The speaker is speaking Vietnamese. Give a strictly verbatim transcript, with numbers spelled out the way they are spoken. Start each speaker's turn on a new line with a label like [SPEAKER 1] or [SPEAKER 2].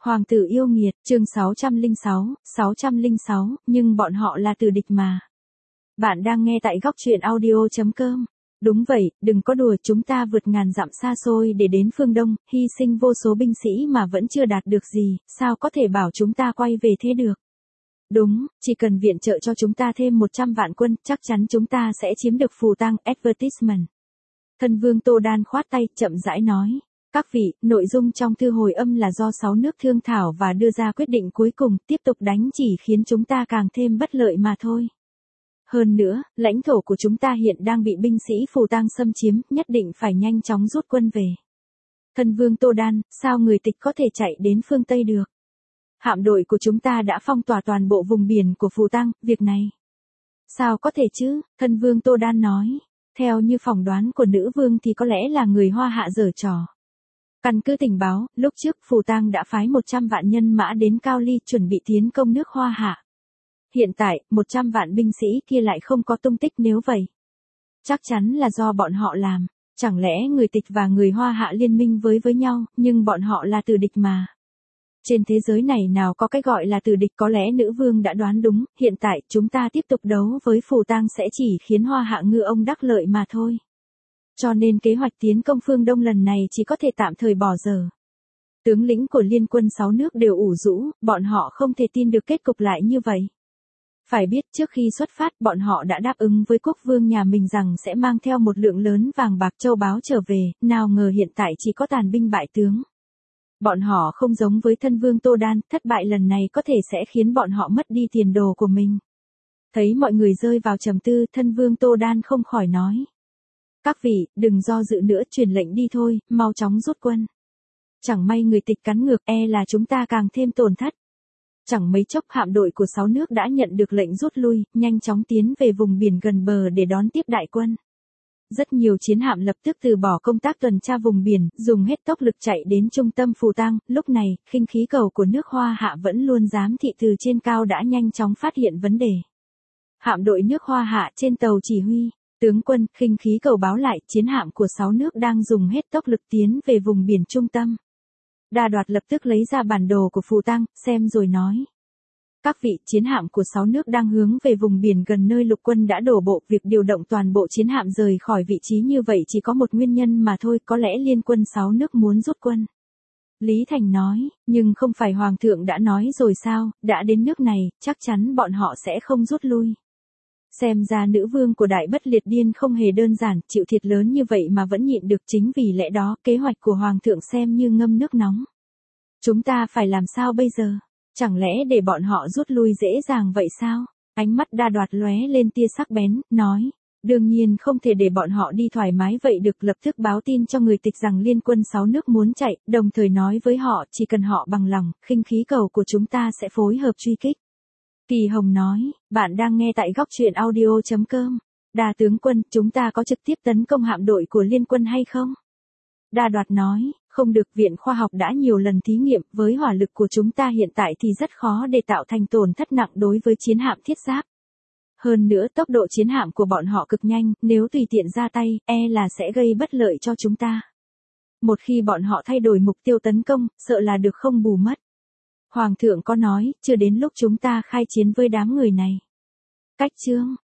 [SPEAKER 1] Hoàng tử yêu nghiệt, chương sáu trăm lẻ sáu, sáu trăm lẻ sáu, nhưng bọn họ là tử địch mà. Bạn đang nghe tại góc truyện audio chấm com. Đúng vậy, đừng có đùa, chúng ta vượt ngàn dặm xa xôi để đến phương Đông, hy sinh vô số binh sĩ mà vẫn chưa đạt được gì, sao có thể bảo chúng ta quay về thế được. Đúng, chỉ cần viện trợ cho chúng ta thêm một trăm vạn quân, chắc chắn chúng ta sẽ chiếm được Phù Tang. Advertisement. Thân vương Tô Đan khoát tay, chậm rãi nói. Các vị, nội dung trong thư hồi âm là do sáu nước thương thảo và đưa ra quyết định cuối cùng, tiếp tục đánh chỉ khiến chúng ta càng thêm bất lợi mà thôi. Hơn nữa, lãnh thổ của chúng ta hiện đang bị binh sĩ Phù Tang xâm chiếm, nhất định phải nhanh chóng rút quân về. Thân vương Tô Đan, sao người tịch có thể chạy đến phương Tây được? Hạm đội của chúng ta đã phong tỏa toàn bộ vùng biển của Phù Tang, việc này. Sao có thể chứ? Thân vương Tô Đan nói. Theo như phỏng đoán của nữ vương thì có lẽ là người Hoa Hạ giở trò. Căn cứ tình báo, lúc trước Phù Tang đã phái một trăm vạn nhân mã đến Cao Ly chuẩn bị tiến công nước Hoa Hạ. Hiện tại, một trăm vạn binh sĩ kia lại không có tung tích, nếu vậy. Chắc chắn là do bọn họ làm. Chẳng lẽ người tịch và người Hoa Hạ liên minh với với nhau, nhưng bọn họ là tử địch mà. Trên thế giới này nào có cái gọi là tử địch, có lẽ nữ vương đã đoán đúng, hiện tại chúng ta tiếp tục đấu với Phù Tang sẽ chỉ khiến Hoa Hạ ngư ông đắc lợi mà thôi. Cho nên kế hoạch tiến công phương Đông lần này chỉ có thể tạm thời bỏ dở. Tướng lĩnh của liên quân sáu nước đều ủ rũ, bọn họ không thể tin được kết cục lại như vậy. Phải biết trước khi xuất phát bọn họ đã đáp ứng với quốc vương nhà mình rằng sẽ mang theo một lượng lớn vàng bạc châu báu trở về, nào ngờ hiện tại chỉ có tàn binh bại tướng. Bọn họ không giống với thân vương Tô Đan, thất bại lần này có thể sẽ khiến bọn họ mất đi tiền đồ của mình. Thấy mọi người rơi vào trầm tư, thân vương Tô Đan không khỏi nói. Các vị, đừng do dự nữa, truyền lệnh đi thôi, mau chóng rút quân. Chẳng may người tịch cắn ngược, e là chúng ta càng thêm tổn thất. Chẳng mấy chốc hạm đội của sáu nước đã nhận được lệnh rút lui, nhanh chóng tiến về vùng biển gần bờ để đón tiếp đại quân. Rất nhiều chiến hạm lập tức từ bỏ công tác tuần tra vùng biển, dùng hết tốc lực chạy đến trung tâm Phù Tang. Lúc này, khinh khí cầu của nước Hoa Hạ vẫn luôn giám thị từ trên cao đã nhanh chóng phát hiện vấn đề. Hạm đội nước Hoa Hạ trên tàu chỉ huy. Tướng quân, khinh khí cầu báo lại, chiến hạm của sáu nước đang dùng hết tốc lực tiến về vùng biển trung tâm. Đa Đoạt lập tức lấy ra bản đồ của Phù Tang, xem rồi nói. Các vị, chiến hạm của sáu nước đang hướng về vùng biển gần nơi lục quân đã đổ bộ, việc điều động toàn bộ chiến hạm rời khỏi vị trí như vậy chỉ có một nguyên nhân mà thôi, có lẽ liên quân sáu nước muốn rút quân. Lý Thành nói, nhưng không phải Hoàng thượng đã nói rồi sao, đã đến nước này, chắc chắn bọn họ sẽ không rút lui. Xem ra nữ vương của Đại Bất Liệt Điên không hề đơn giản, chịu thiệt lớn như vậy mà vẫn nhịn được, chính vì lẽ đó, kế hoạch của Hoàng thượng xem như ngâm nước nóng. Chúng ta phải làm sao bây giờ? Chẳng lẽ để bọn họ rút lui dễ dàng vậy sao? Ánh mắt Đa Đoạt lóe lên tia sắc bén, nói. Đương nhiên không thể để bọn họ đi thoải mái vậy được, lập tức báo tin cho người tịch rằng liên quân sáu nước muốn chạy, đồng thời nói với họ chỉ cần họ bằng lòng, khinh khí cầu của chúng ta sẽ phối hợp truy kích. Kỳ Hồng nói, bạn đang nghe tại góc truyện audio chấm com. Đa tướng quân, chúng ta có trực tiếp tấn công hạm đội của liên quân hay không? Đa Đoạt nói, không được, Viện Khoa học đã nhiều lần thí nghiệm, với hỏa lực của chúng ta hiện tại thì rất khó để tạo thành tổn thất nặng đối với chiến hạm thiết giáp. Hơn nữa tốc độ chiến hạm của bọn họ cực nhanh, nếu tùy tiện ra tay, e là sẽ gây bất lợi cho chúng ta. Một khi bọn họ thay đổi mục tiêu tấn công, sợ là được không bù mất. Hoàng thượng có nói, chưa đến lúc chúng ta khai chiến với đám người này. Cách chương,